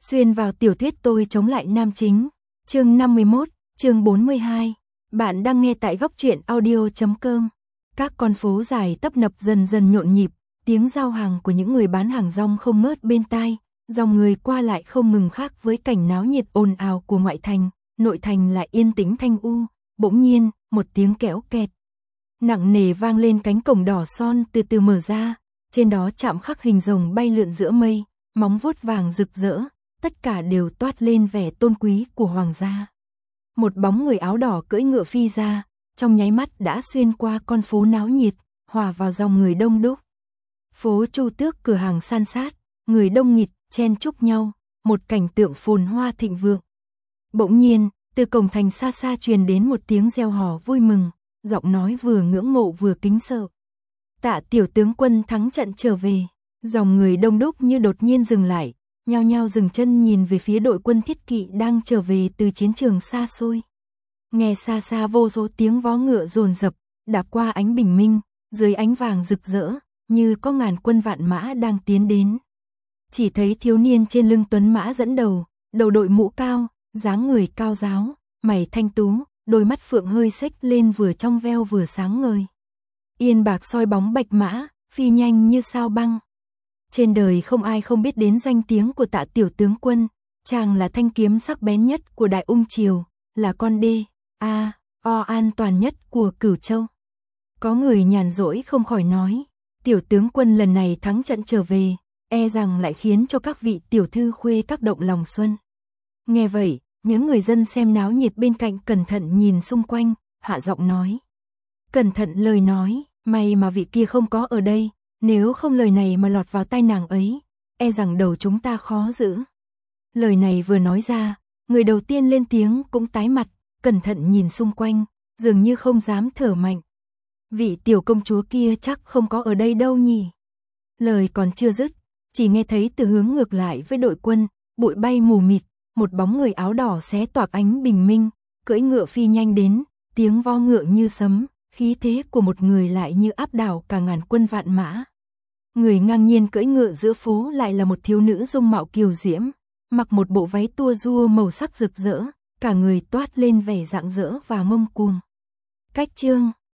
Xuyên vào tiểu thuyết tôi chống lại nam chính. Chương 51, chương 42. Bạn đang nghe tại góc truyện audio.com. Các con phố dài tấp nập dần dần nhộn nhịp, tiếng giao hàng của những người bán hàng rong không ngớt bên tai, dòng người qua lại không ngừng khác với cảnh náo nhiệt ồn ào của ngoại thành, nội thành lại yên tĩnh thanh u. Bỗng nhiên, một tiếng kéo kẹt nặng nề vang lên, cánh cổng đỏ son từ từ mở ra, trên đó chạm khắc hình rồng bay lượn giữa mây, móng vuốt vàng rực rỡ, tất cả đều toát lên vẻ tôn quý của hoàng gia. Một bóng người áo đỏ cưỡi ngựa phi ra, trong nháy mắt đã xuyên qua con phố náo nhiệt, hòa vào dòng người đông đúc. Phố Chu Tước, cửa hàng san sát, người đông nghịt, chen chúc nhau, một cảnh tượng phồn hoa thịnh vượng. Bỗng nhiên, từ cổng thành xa xa truyền đến một tiếng reo hò vui mừng, giọng nói vừa ngưỡng mộ vừa kính sợ. Tạ tiểu tướng quân thắng trận trở về. Dòng người đông đúc như đột nhiên dừng lại, nhao nhao dừng chân nhìn về phía đội quân thiết kỵ đang trở về từ chiến trường xa xôi. Nghe xa xa vô số tiếng vó ngựa dồn dập, đạp qua ánh bình minh, dưới ánh vàng rực rỡ, như có ngàn quân vạn mã đang tiến đến. Chỉ thấy thiếu niên trên lưng tuấn mã dẫn đầu, đầu đội mũ cao, dáng người cao ráo, mày thanh tú, đôi mắt phượng hơi xếch lên vừa trong veo vừa sáng ngời. Yên bạc soi bóng bạch mã, phi nhanh như sao băng. Trên đời không ai không biết đến danh tiếng của Tạ tiểu tướng quân, chàng là thanh kiếm sắc bén nhất của Đại Ung triều, là con đê an toàn nhất của Cửu Châu. Có người nhàn rỗi không khỏi nói, tiểu tướng quân lần này thắng trận trở về, e rằng lại khiến cho các vị tiểu thư khuê các động lòng xuân. Nghe vậy, những người dân xem náo nhiệt bên cạnh cẩn thận nhìn xung quanh, hạ giọng nói. Cẩn thận lời nói, may mà vị kia không có ở đây, nếu không lời này mà lọt vào tai nàng ấy, e rằng đầu chúng ta khó giữ. Lời này vừa nói ra, người đầu tiên lên tiếng cũng tái mặt, cẩn thận nhìn xung quanh, dường như không dám thở mạnh. Vị tiểu công chúa kia chắc không có ở đây đâu nhỉ. Lời còn chưa dứt, chỉ nghe thấy từ hướng ngược lại với đội quân, bụi bay mù mịt, một bóng người áo đỏ xé toạc ánh bình minh, cưỡi ngựa phi nhanh đến, tiếng vo ngựa như sấm, khí thế của một người lại như áp đảo cả ngàn quân vạn mã. Người ngang nhiên cưỡi ngựa giữa phố lại là một thiếu nữ dung mạo kiều diễm, mặc một bộ váy tua rua màu sắc rực rỡ, cả người toát lên vẻ rạng rỡ và ngông cuồng. Cách chương